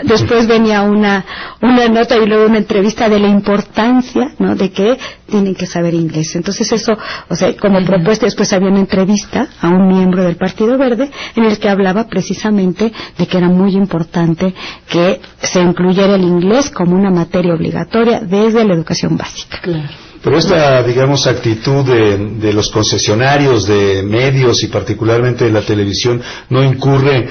nota y luego una entrevista de la importancia, ¿no?, de que tienen que saber inglés. Entonces eso, o sea, como propuesta, después había una entrevista a un miembro del Partido Verde en el que hablaba precisamente de que era muy importante que se incluyera el inglés como una materia obligatoria desde la educación básica. Claro. Pero esta, digamos, actitud de los concesionarios de medios y particularmente de la televisión no incurre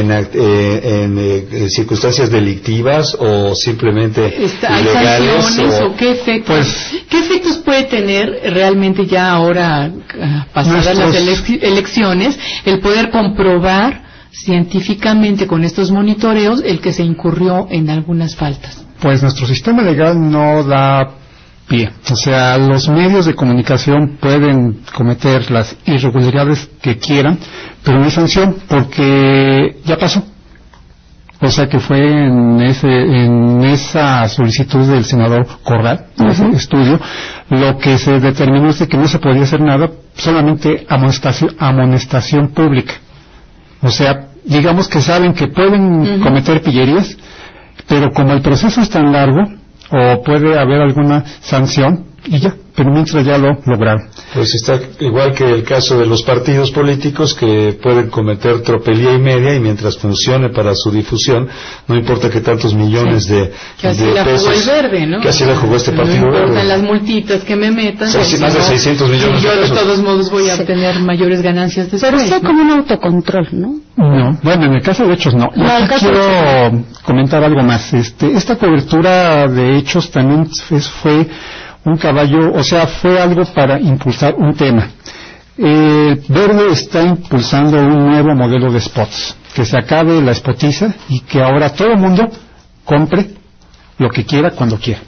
en circunstancias delictivas o simplemente ilegales. ¿Sanciones o qué efectos? ¿Qué efectos puede tener realmente ya ahora, pasadas las elecciones, el poder comprobar científicamente con estos monitoreos el que se incurrió en algunas faltas? Pues nuestro sistema legal no da pie. O sea, los medios de comunicación pueden cometer las irregularidades que quieran, pero no hay sanción porque ya pasó. O sea que fue en esa solicitud del senador Corral, ese estudio, lo que se determinó es de que no se podía hacer nada, solamente amonestación pública. O sea, digamos que saben que pueden cometer pillerías, pero como el proceso es tan largo, o puede haber alguna sanción y ya, pero mientras ya lo lograron. Pues está igual que el caso de los partidos políticos que pueden cometer tropelía y media y mientras funcione para su difusión, no importa que tantos millones de pesos. Jugó el Verde, ¿no? Que así la jugó este partido Verde. No importan Verde. las multitas que me metan. Más de 600 millones de pesos. Yo de todos modos voy a obtener mayores ganancias después. Pero sea como un autocontrol, ¿no? No, bueno, en el caso de Hechos no. Yo quiero comentar algo más. Esta cobertura de Hechos también fue un caballo, o sea, fue algo para impulsar un tema. Verde está impulsando un nuevo modelo de spots, que se acabe la spotiza y que ahora todo el mundo compre lo que quiera cuando quiera.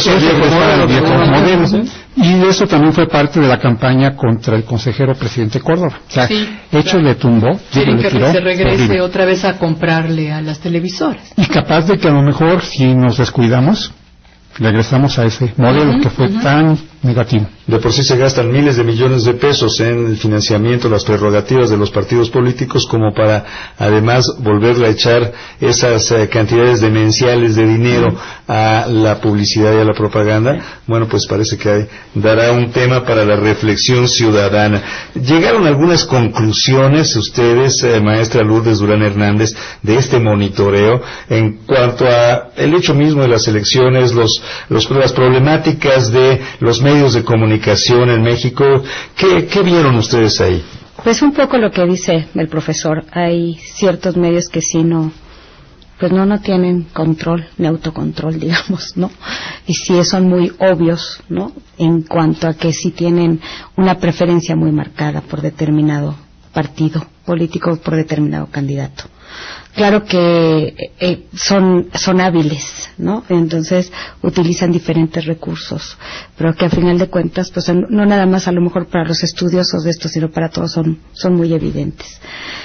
Y eso también fue parte de la campaña contra el consejero presidente Córdoba. O sea, Hechos le tumbó. Quieren que se regrese otra vez a comprarle a las televisoras. Y capaz de que a lo mejor, si nos descuidamos, regresamos a ese modelo que fue tan negativo. De por sí se gastan miles de millones de pesos en el financiamiento, las prerrogativas de los partidos políticos, como para además volverle a echar esas cantidades demenciales de dinero a la publicidad y a la propaganda. Bueno, pues parece que dará un tema para la reflexión ciudadana. ¿Llegaron algunas conclusiones ustedes, maestra Lourdes Durán Hernández, de este monitoreo en cuanto a el hecho mismo de las elecciones, las problemáticas de los medios de comunicación en México? ¿Qué vieron ustedes ahí? Pues un poco lo que dice el profesor. Hay ciertos medios que sí no tienen control, ni autocontrol, digamos, ¿no? Y sí son muy obvios, ¿no? En cuanto a que sí tienen una preferencia muy marcada por determinado partido político, por determinado candidato. Claro que son hábiles, ¿no? Entonces utilizan diferentes recursos, pero que a final de cuentas, pues no nada más a lo mejor para los estudiosos de esto, sino para todos son muy evidentes.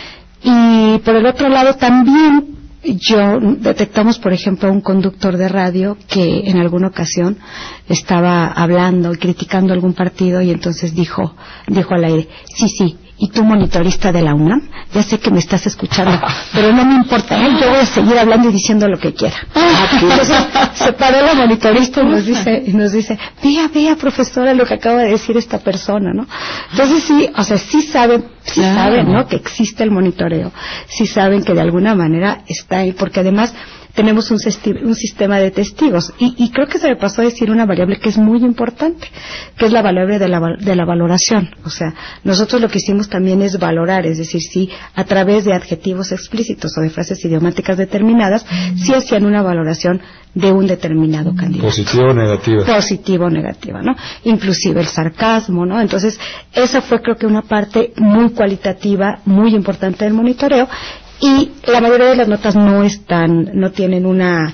Y por el otro lado también detectamos, por ejemplo, a un conductor de radio que en alguna ocasión estaba hablando y criticando algún partido y entonces dijo al aire, sí, y tú monitorista de la UNAM, ya sé que me estás escuchando, pero no me importa, yo voy a seguir hablando y diciendo lo que quiera. Entonces se paró la monitorista y nos dice, vea profesora lo que acaba de decir esta persona, ¿no? Entonces sí saben, ¿no? Que existe el monitoreo, sí saben que de alguna manera está ahí, porque además tenemos un sistema de testigos y creo que se me pasó a decir una variable que es muy importante, que es la variable de la valoración. O sea, nosotros lo que hicimos también es valorar, es decir, si a través de adjetivos explícitos o de frases idiomáticas determinadas, si hacían una valoración de un determinado candidato. Positivo o negativa. Positivo o negativa, ¿no? Inclusive el sarcasmo, ¿no? Entonces, esa fue creo que una parte muy cualitativa, muy importante del monitoreo. Y la mayoría de las notas no tienen una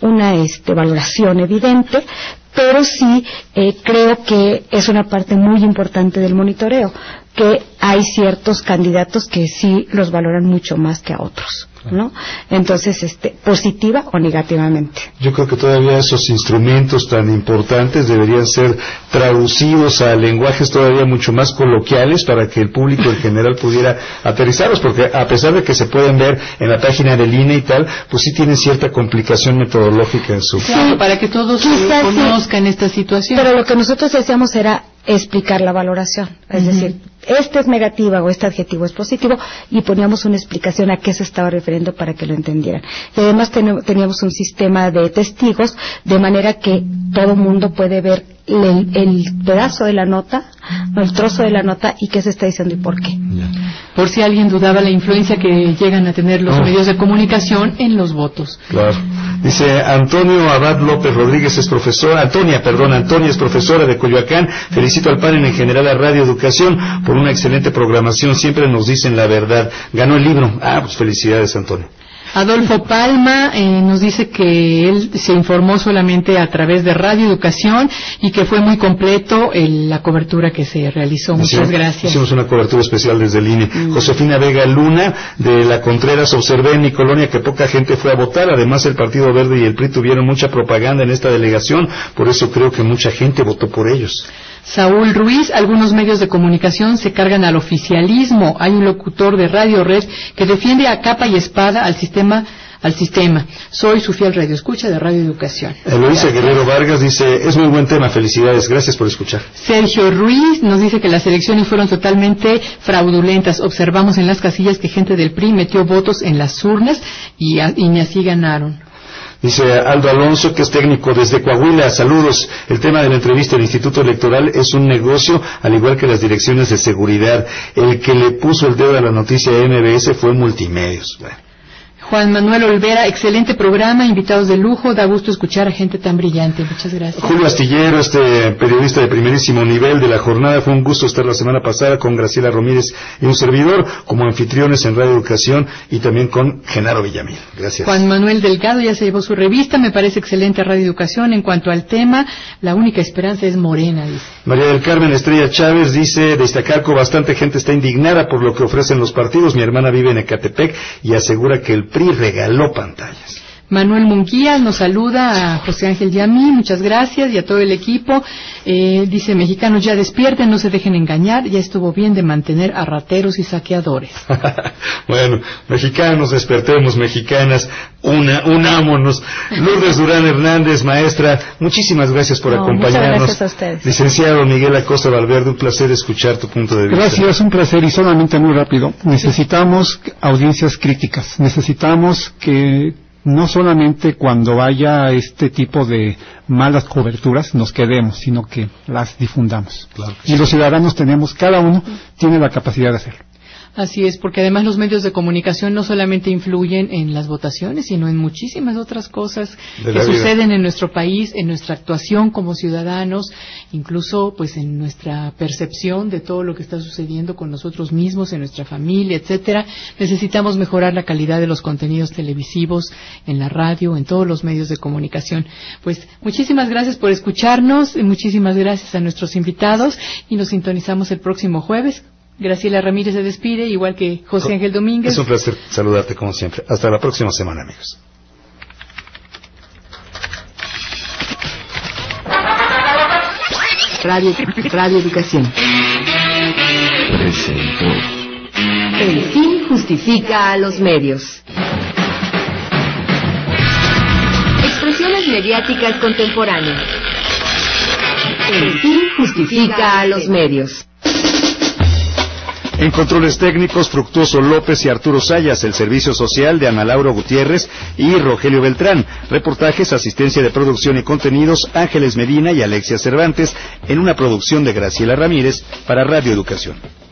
valoración evidente, pero sí creo que es una parte muy importante del monitoreo, que hay ciertos candidatos que sí los valoran mucho más que a otros, ¿no? Entonces, positiva o negativamente. Yo creo que todavía esos instrumentos tan importantes deberían ser traducidos a lenguajes todavía mucho más coloquiales para que el público en general pudiera aterrizarlos, porque a pesar de que se pueden ver en la página del INE y tal, pues sí tienen cierta complicación metodológica en su... Claro, para que todos conozcan esta situación. Pero lo que nosotros hacíamos era explicar la valoración, es decir, este es negativa o este adjetivo es positivo, y poníamos una explicación a qué se estaba refiriendo para que lo entendieran. Y además teníamos un sistema de testigos, de manera que todo el mundo puede ver el pedazo de la nota, el trozo de la nota, y qué se está diciendo y por qué. Por si alguien dudaba la influencia que llegan a tener los medios de comunicación en los votos. Claro. Dice Antonio Abad López Rodríguez es profesora, Antonia es profesora de Coyoacán. Felicito al panel en general, a Radio Educación, por una excelente programación, siempre nos dicen la verdad. Ganó el libro. Pues felicidades, Antonio. Adolfo Palma nos dice que él se informó solamente a través de Radio Educación y que fue muy completo la cobertura que se realizó. Muchas gracias. Hicimos una cobertura especial desde el INE. Josefina Vega Luna, de La Contreras, observé en mi colonia que poca gente fue a votar. Además, el Partido Verde y el PRI tuvieron mucha propaganda en esta delegación, por eso creo que mucha gente votó por ellos. Saúl Ruiz, algunos medios de comunicación se cargan al oficialismo. Hay un locutor de Radio Red que defiende a capa y espada al sistema. Soy su fiel radioescucha de Radio Educación. Eloísa Guerrero Vargas dice, es muy buen tema, felicidades, gracias por escuchar. Sergio Ruiz nos dice que las elecciones fueron totalmente fraudulentas. Observamos en las casillas que gente del PRI metió votos en las urnas y ni así ganaron. Dice Aldo Alonso, que es técnico desde Coahuila, saludos. El tema de la entrevista del Instituto Electoral es un negocio, al igual que las direcciones de seguridad. El que le puso el dedo a la noticia de MBS fue Multimedios. Bueno. Juan Manuel Olvera, excelente programa, invitados de lujo, da gusto escuchar a gente tan brillante. Muchas gracias. Julio Astillero, periodista de primerísimo nivel de la jornada, fue un gusto estar la semana pasada con Graciela Ramírez y un servidor como anfitriones en Radio Educación y también con Genaro Villamil. Gracias. Juan Manuel Delgado ya se llevó su revista, me parece excelente Radio Educación. En cuanto al tema, la única esperanza es Morena, dice. María del Carmen Estrella Chávez dice, de Iztacalco bastante gente está indignada por lo que ofrecen los partidos. Mi hermana vive en Ecatepec y asegura que el PRI regaló pantallas. Manuel Munguía nos saluda a José Ángel y a mí, muchas gracias, y a todo el equipo. Dice, mexicanos ya despierten, no se dejen engañar, ya estuvo bien de mantener a rateros y saqueadores. Bueno, mexicanos, despertemos, mexicanas, unámonos. Lourdes Durán Hernández, maestra, muchísimas gracias por acompañarnos. Muchas gracias a ustedes. Licenciado Miguel Acosta Valverde, un placer escuchar tu punto de vista. Gracias, un placer, y solamente muy rápido. Necesitamos audiencias críticas, necesitamos que no solamente cuando haya este tipo de malas coberturas nos quedemos, sino que las difundamos. Claro. Y los ciudadanos cada uno tiene la capacidad de hacerlo. Así es, porque además los medios de comunicación no solamente influyen en las votaciones, sino en muchísimas otras cosas que suceden en nuestro país, en nuestra actuación como ciudadanos, incluso pues en nuestra percepción de todo lo que está sucediendo con nosotros mismos, en nuestra familia, etcétera. Necesitamos mejorar la calidad de los contenidos televisivos, en la radio, en todos los medios de comunicación. Pues muchísimas gracias por escucharnos, muchísimas gracias a nuestros invitados y nos sintonizamos el próximo jueves. Graciela Ramírez se despide, igual que José Ángel Domínguez. Es un placer saludarte como siempre. Hasta la próxima semana, amigos. Radio Educación. Presentó. El fin justifica a los medios. Expresiones mediáticas contemporáneas. El fin justifica a los medios. En controles técnicos, Fructuoso López y Arturo Sayas. El servicio social de Ana Laura Gutiérrez y Rogelio Beltrán. Reportajes, asistencia de producción y contenidos, Ángeles Medina y Alexia Cervantes, en una producción de Graciela Ramírez para Radio Educación.